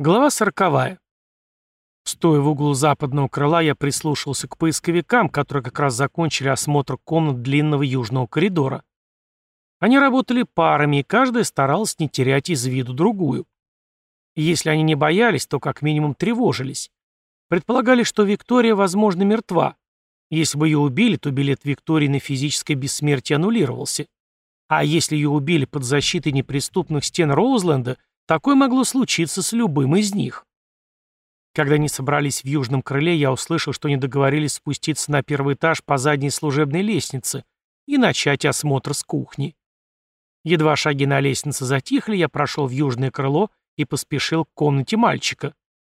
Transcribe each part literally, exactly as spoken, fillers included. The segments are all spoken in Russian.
Глава сороковая. Стоя в углу западного крыла, я прислушался к поисковикам, которые как раз закончили осмотр комнат длинного южного коридора. Они работали парами, и каждая старалась не терять из виду другую. И если они не боялись, то как минимум тревожились. Предполагали, что Виктория, возможно, мертва. Если бы ее убили, то билет Виктории на физическое бессмертие аннулировался. А если ее убили под защитой неприступных стен Роузленда, такое могло случиться с любым из них. Когда они собрались в южном крыле, я услышал, что они договорились спуститься на первый этаж по задней служебной лестнице и начать осмотр с кухни. Едва шаги на лестнице затихли, я прошел в южное крыло и поспешил к комнате мальчика.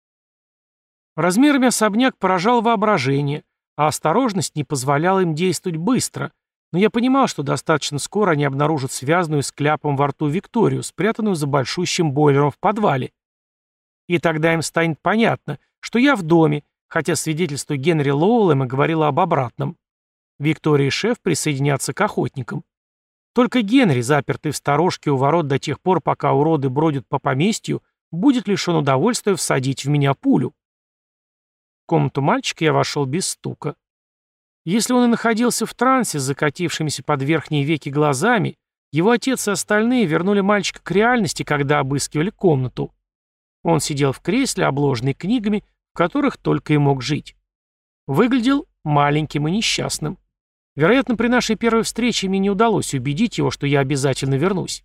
Размерами особняк поражал воображение, а осторожность не позволяла им действовать быстро, но я понимал, что достаточно скоро они обнаружат связанную с кляпом во рту Викторию, спрятанную за большущим бойлером в подвале. И тогда им станет понятно, что я в доме, хотя свидетельство Генри Лоуэлэма говорило об обратном. Виктория и шеф присоединятся к охотникам. Только Генри, запертый в сторожке у ворот до тех пор, пока уроды бродят по поместью, будет лишен удовольствия всадить в меня пулю. В комнату мальчика я вошел без стука. Если он и находился в трансе с закатившимися под верхние веки глазами, его отец и остальные вернули мальчика к реальности, когда обыскивали комнату. Он сидел в кресле, обложенный книгами, в которых только и мог жить. Выглядел маленьким и несчастным. Вероятно, при нашей первой встрече мне не удалось убедить его, что я обязательно вернусь.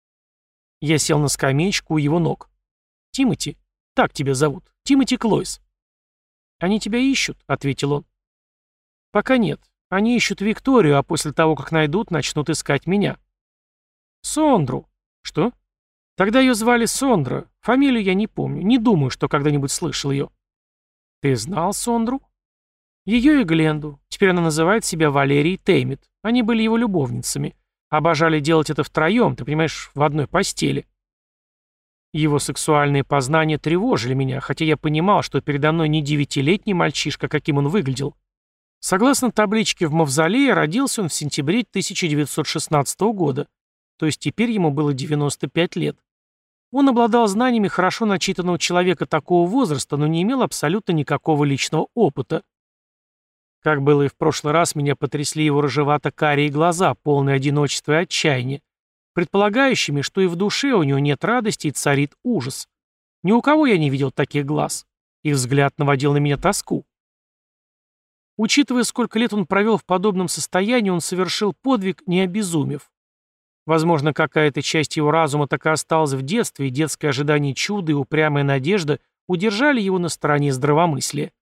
Я сел на скамеечку у его ног. «Тимоти, так тебя зовут, Тимоти Клойс». «Они тебя ищут», — ответил он. «Пока нет. Они ищут Викторию, а после того, как найдут, начнут искать меня». «Сондру». «Что?» «Тогда ее звали Сондра. Фамилию я не помню. Не думаю, что когда-нибудь слышал ее». «Ты знал Сондру?» «Ее и Гленду. Теперь она называет себя Валерией Теймит. Они были его любовницами. Обожали делать это втроем, ты понимаешь, в одной постели». Его сексуальные познания тревожили меня, хотя я понимал, что передо мной не девятилетний мальчишка, каким он выглядел. Согласно табличке в мавзолее, родился он в сентябре тысяча девятьсот шестнадцатого года, то есть теперь ему было девяносто пять лет. Он обладал знаниями хорошо начитанного человека такого возраста, но не имел абсолютно никакого личного опыта. Как было и в прошлый раз, меня потрясли его рыжевато-карие глаза, полные одиночества и отчаяния, предполагающими, что и в душе у него нет радости и царит ужас. Ни у кого я не видел таких глаз. Их взгляд наводил на меня тоску. Учитывая, сколько лет он провел в подобном состоянии, он совершил подвиг, не обезумев. Возможно, какая-то часть его разума так и осталась в детстве, и детское ожидание чуда и упрямая надежда удержали его на стороне здравомыслия.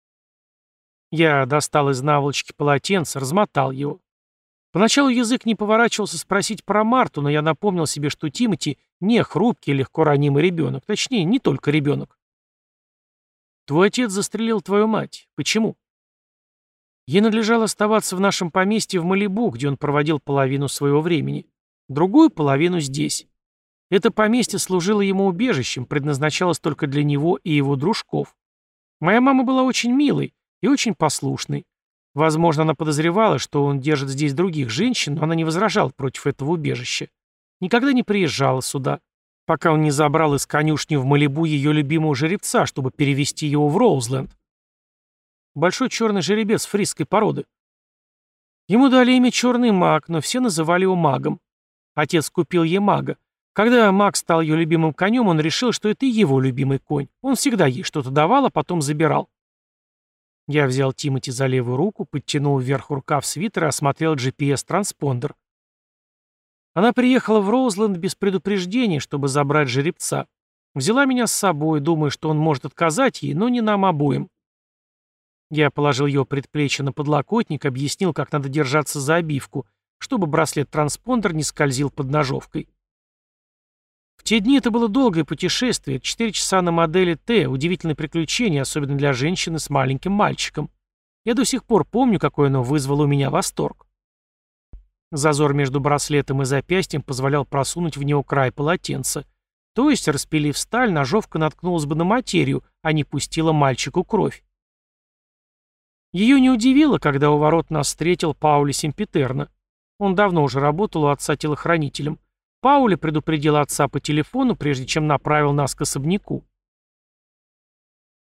Я достал из наволочки полотенце, размотал его. Поначалу язык не поворачивался спросить про Марту, но я напомнил себе, что Тимоти не хрупкий, легко ранимый ребенок. Точнее, не только ребенок. «Твой отец застрелил твою мать. Почему?» Ей надлежало оставаться в нашем поместье в Малибу, где он проводил половину своего времени. Другую половину здесь. Это поместье служило ему убежищем, предназначалось только для него и его дружков. Моя мама была очень милой и очень послушной. Возможно, она подозревала, что он держит здесь других женщин, но она не возражала против этого убежища. Никогда не приезжала сюда, пока он не забрал из конюшни в Малибу ее любимого жеребца, чтобы перевести его в Роузленд. Большой черный жеребец фрисской породы. Ему дали имя Черный Маг, но все называли его Магом. Отец купил ей Мага. Когда Маг стал ее любимым конем, он решил, что это и его любимый конь. Он всегда ей что-то давал, а потом забирал. Я взял Тимоти за левую руку, подтянул вверх рукав свитера и осмотрел джи пи эс-транспондер. Она приехала в Роузленд без предупреждения, чтобы забрать жеребца. Взяла меня с собой, думая, что он может отказать ей, но не нам обоим. Я положил ее предплечье на подлокотник, объяснил, как надо держаться за обивку, чтобы браслет-транспондер не скользил под ножовкой. В те дни это было долгое путешествие, четыре часа на модели Т, удивительное приключение, особенно для женщины с маленьким мальчиком. Я до сих пор помню, какой оно вызвало у меня восторг. Зазор между браслетом и запястьем позволял просунуть в него край полотенца. То есть, распилив сталь, ножовка наткнулась бы на материю, а не пустила мальчику кровь. Ее не удивило, когда у ворот нас встретил Паули Семпитерно. Он давно уже работал у отца телохранителем. Паули предупредил отца по телефону, прежде чем направил нас к особняку.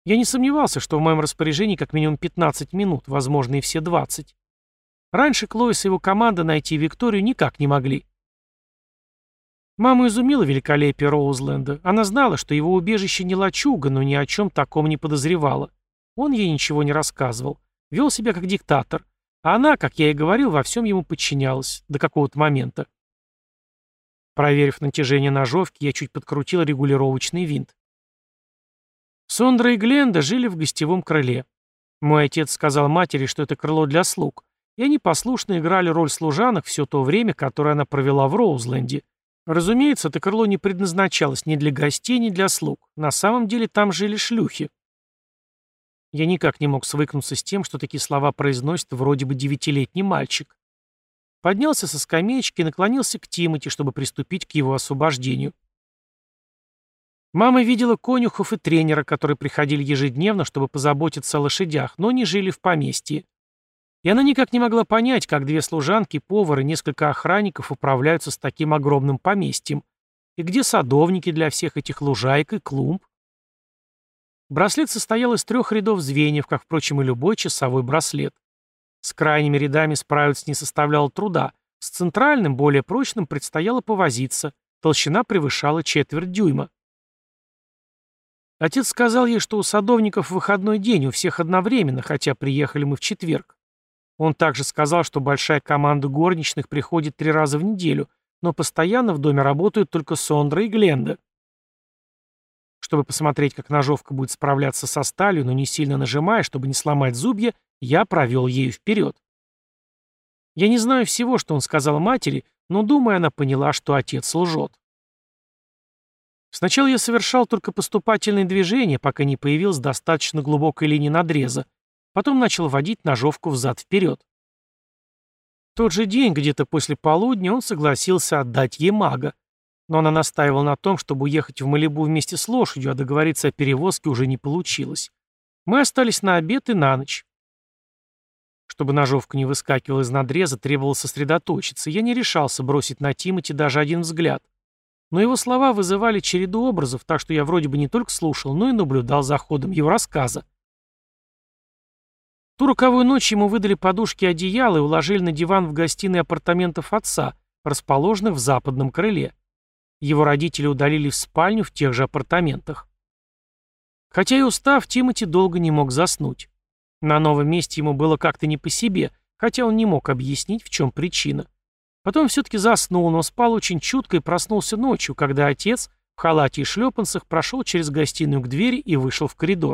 Я не сомневался, что в моем распоряжении как минимум пятнадцать минут, возможно, и все двадцать. Раньше Клоис и его команда найти Викторию никак не могли. Маму изумило великолепие Роузленда. Она знала, что его убежище не лачуга, но ни о чем таком не подозревала. Он ей ничего не рассказывал. Вел себя как диктатор. А она, как я и говорил, во всем ему подчинялась. До какого-то момента. Проверив натяжение ножовки, я чуть подкрутил регулировочный винт. Сондра и Гленда жили в гостевом крыле. Мой отец сказал матери, что это крыло для слуг, и они послушно играли роль служанок все то время, которое она провела в Роузленде. Разумеется, это крыло не предназначалось ни для гостей, ни для слуг. На самом деле там жили шлюхи. Я никак не мог свыкнуться с тем, что такие слова произносит вроде бы девятилетний мальчик. Поднялся со скамеечки и наклонился к Тимоти, чтобы приступить к его освобождению. Мама видела конюхов и тренера, которые приходили ежедневно, чтобы позаботиться о лошадях, но не жили в поместье. И она никак не могла понять, как две служанки, повар и несколько охранников управляются с таким огромным поместьем, и где садовники для всех этих лужаек и клумб. Браслет состоял из трех рядов звеньев, как, впрочем, и любой часовой браслет. С крайними рядами справиться не составляло труда, с центральным, более прочным, предстояло повозиться, толщина превышала четверть дюйма. Отец сказал ей, что у садовников выходной день, у всех одновременно, хотя приехали мы в четверг. Он также сказал, что большая команда горничных приходит три раза в неделю, но постоянно в доме работают только Сондра и Гленда. Чтобы посмотреть, как ножовка будет справляться со сталью, но не сильно нажимая, чтобы не сломать зубья, я провел ею вперед. Я не знаю всего, что он сказал матери, но, думаю, она поняла, что отец лжет. Сначала я совершал только поступательные движения, пока не появилась достаточно глубокая линия надреза, потом начал водить ножовку взад-вперед. В тот же день, где-то после полудня, он согласился отдать ей мага. Но она настаивала на том, чтобы уехать в Малибу вместе с лошадью, а договориться о перевозке уже не получилось. Мы остались на обед и на ночь. Чтобы ножовка не выскакивала из надреза, требовалось сосредоточиться. Я не решался бросить на Тимоти даже один взгляд. Но его слова вызывали череду образов, так что я вроде бы не только слушал, но и наблюдал за ходом его рассказа. Ту роковую ночь ему выдали подушки и одеяло и уложили на диван в гостиной апартаментов отца, расположенных в западном крыле. Его родители удалили в спальню в тех же апартаментах. Хотя и устав, Тимоти долго не мог заснуть. На новом месте ему было как-то не по себе, хотя он не мог объяснить, в чем причина. Потом все-таки заснул, но спал очень чутко и проснулся ночью, когда отец в халате и шлепанцах прошел через гостиную к двери и вышел в коридор.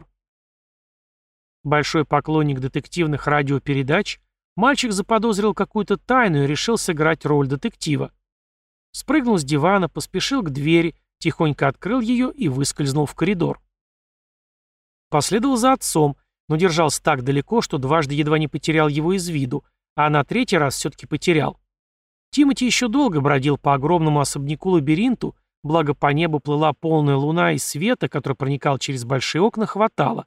Большой поклонник детективных радиопередач, мальчик заподозрил какую-то тайну и решил сыграть роль детектива. Спрыгнул с дивана, поспешил к двери, тихонько открыл ее и выскользнул в коридор. Последовал за отцом, но держался так далеко, что дважды едва не потерял его из виду, а на третий раз все-таки потерял. Тимоти еще долго бродил по огромному особняку-лабиринту, благо по небу плыла полная луна и света, который проникал через большие окна, хватало.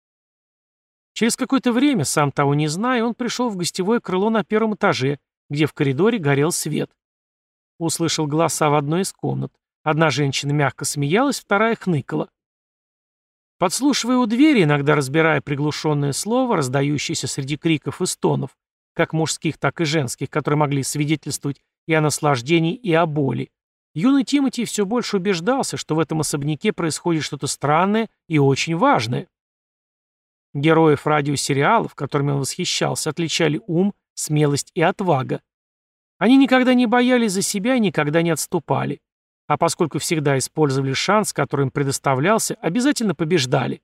Через какое-то время, сам того не зная, он пришел в гостевое крыло на первом этаже, где в коридоре горел свет. Услышал голоса в одной из комнат. Одна женщина мягко смеялась, вторая хныкала. Подслушивая у двери, иногда разбирая приглушенное слово, раздающееся среди криков и стонов, как мужских, так и женских, которые могли свидетельствовать и о наслаждении, и о боли, юный Тимоти все больше убеждался, что в этом особняке происходит что-то странное и очень важное. Героев радиосериалов, которыми он восхищался, отличали ум, смелость и отвага. Они никогда не боялись за себя и никогда не отступали. А поскольку всегда использовали шанс, который им предоставлялся, обязательно побеждали.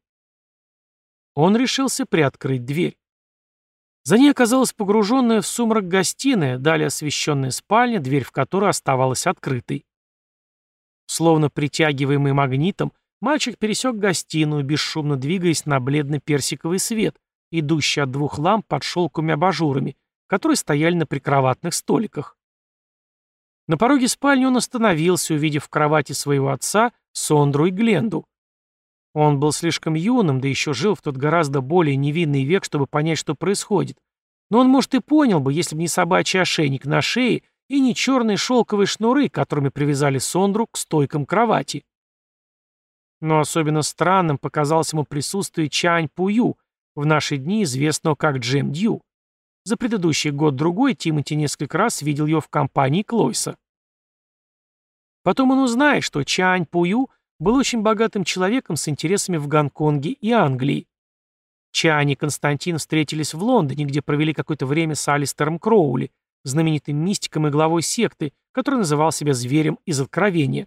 Он решился приоткрыть дверь. За ней оказалась погруженная в сумрак гостиная, далее освещенная спальня, дверь в которой оставалась открытой. Словно притягиваемый магнитом, мальчик пересек гостиную, бесшумно двигаясь на бледно-персиковый свет, идущий от двух ламп под шелковыми абажурами, которые стояли на прикроватных столиках. На пороге спальни он остановился, увидев в кровати своего отца Сондру и Гленду. Он был слишком юным, да еще жил в тот гораздо более невинный век, чтобы понять, что происходит. Но он, может, и понял бы, если бы не собачий ошейник на шее и не черные шелковые шнуры, которыми привязали Сондру к стойкам кровати. Но особенно странным показалось ему присутствие Чань Пую, в наши дни известного как Джем Дью. За предыдущий год-другой Тимоти несколько раз видел ее в компании Клойса. Потом он узнает, что Чань Пую был очень богатым человеком с интересами в Гонконге и Англии. Чань и Константин встретились в Лондоне, где провели какое-то время с Алистером Кроули, знаменитым мистиком и главой секты, который называл себя Зверем из Откровения.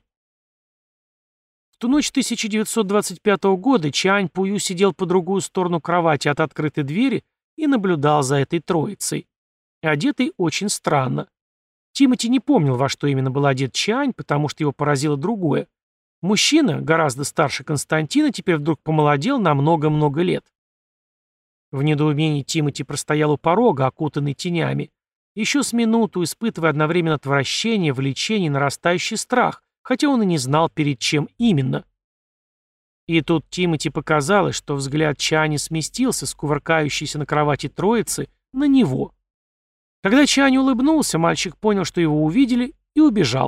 В ту ночь тысяча девятьсот двадцать пятого года Чань Пую сидел по другую сторону кровати от открытой двери и наблюдал за этой троицей. Одетый очень странно. Тимоти не помнил, во что именно был одет Чань, потому что его поразило другое. Мужчина, гораздо старше Константина, теперь вдруг помолодел на много-много лет. В недоумении Тимоти простоял у порога, окутанный тенями, еще с минуту испытывая одновременно отвращение, влечение и нарастающий страх, хотя он и не знал, перед чем именно. И тут Тимоти показалось, что взгляд Чани сместился с кувыркающейся на кровати троицы на него. Когда Чани улыбнулся, мальчик понял, что его увидели, и убежал.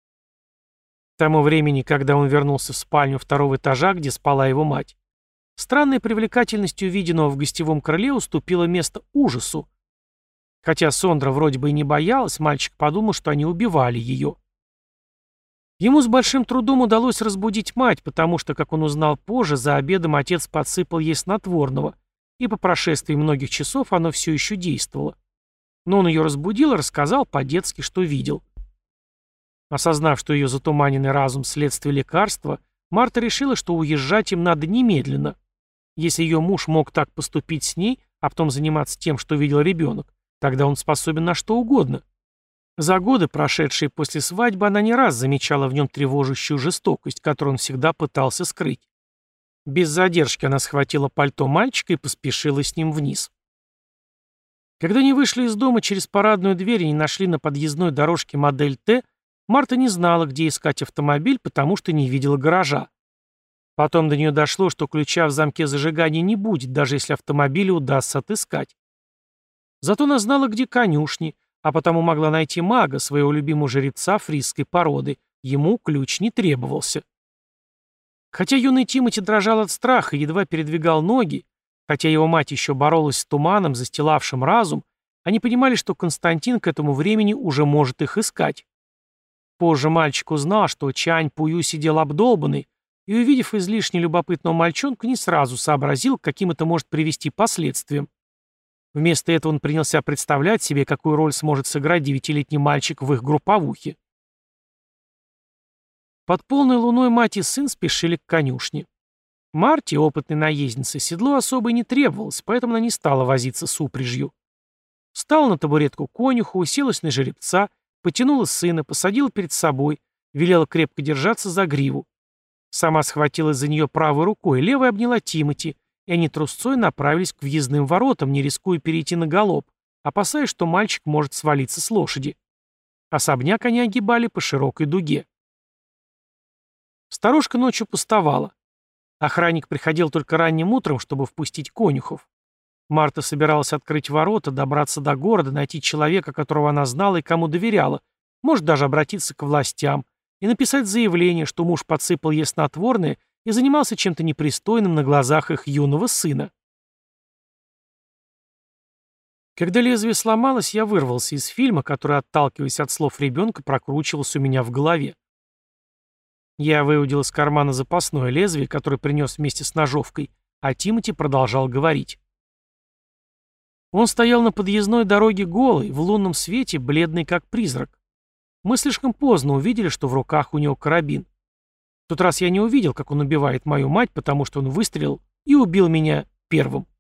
К тому времени, когда он вернулся в спальню второго этажа, где спала его мать, странной привлекательностью увиденного в гостевом крыле уступило место ужасу. Хотя Сондра вроде бы и не боялась, мальчик подумал, что они убивали ее. Ему с большим трудом удалось разбудить мать, потому что, как он узнал позже, за обедом отец подсыпал ей снотворного, и по прошествии многих часов оно все еще действовало. Но он ее разбудил и рассказал по-детски, что видел. Осознав, что ее затуманенный разум следствие лекарства, Марта решила, что уезжать им надо немедленно. Если ее муж мог так поступить с ней, а потом заниматься тем, что видел ребенок, тогда он способен на что угодно. За годы, прошедшие после свадьбы, она не раз замечала в нем тревожащую жестокость, которую он всегда пытался скрыть. Без задержки она схватила пальто мальчика и поспешила с ним вниз. Когда они вышли из дома через парадную дверь и не нашли на подъездной дорожке модель Т, Марта не знала, где искать автомобиль, потому что не видела гаража. Потом до нее дошло, что ключа в замке зажигания не будет, даже если автомобиль удастся отыскать. Зато она знала, где конюшни, а потому могла найти мага, своего любимого жеребца фрисской породы. Ему ключ не требовался. Хотя юный Тимоти дрожал от страха и едва передвигал ноги, хотя его мать еще боролась с туманом, застилавшим разум, они понимали, что Константин к этому времени уже может их искать. Позже мальчик узнал, что Чань Пую сидел обдолбанный, и, увидев излишне любопытного мальчонка, не сразу сообразил, к каким это может привести последствиям. Вместо этого он принялся представлять себе, какую роль сможет сыграть девятилетний мальчик в их групповухе. Под полной луной мать и сын спешили к конюшне. Марте, опытной наезднице, седло особо и не требовалось, поэтому она не стала возиться с упряжью. Встала на табуретку конюха, уселась на жеребца, потянула сына, посадила перед собой, велела крепко держаться за гриву. Сама схватилась за нее правой рукой, левой обняла Тимоти, и они трусцой направились к въездным воротам, не рискуя перейти на галоп, опасаясь, что мальчик может свалиться с лошади. Особняк они огибали по широкой дуге. Сторожка ночью пустовала. Охранник приходил только ранним утром, чтобы впустить конюхов. Марта собиралась открыть ворота, добраться до города, найти человека, которого она знала и кому доверяла, может даже обратиться к властям, и написать заявление, что муж подсыпал ей снотворное и занимался чем-то непристойным на глазах их юного сына. Когда лезвие сломалось, я вырвался из фильма, который, отталкиваясь от слов ребенка, прокручивался у меня в голове. Я выудил из кармана запасное лезвие, которое принес вместе с ножовкой, а Тимоти продолжал говорить. Он стоял на подъездной дороге голый, в лунном свете, бледный как призрак. Мы слишком поздно увидели, что в руках у него карабин. В тот раз я не увидел, как он убивает мою мать, потому что он выстрелил и убил меня первым.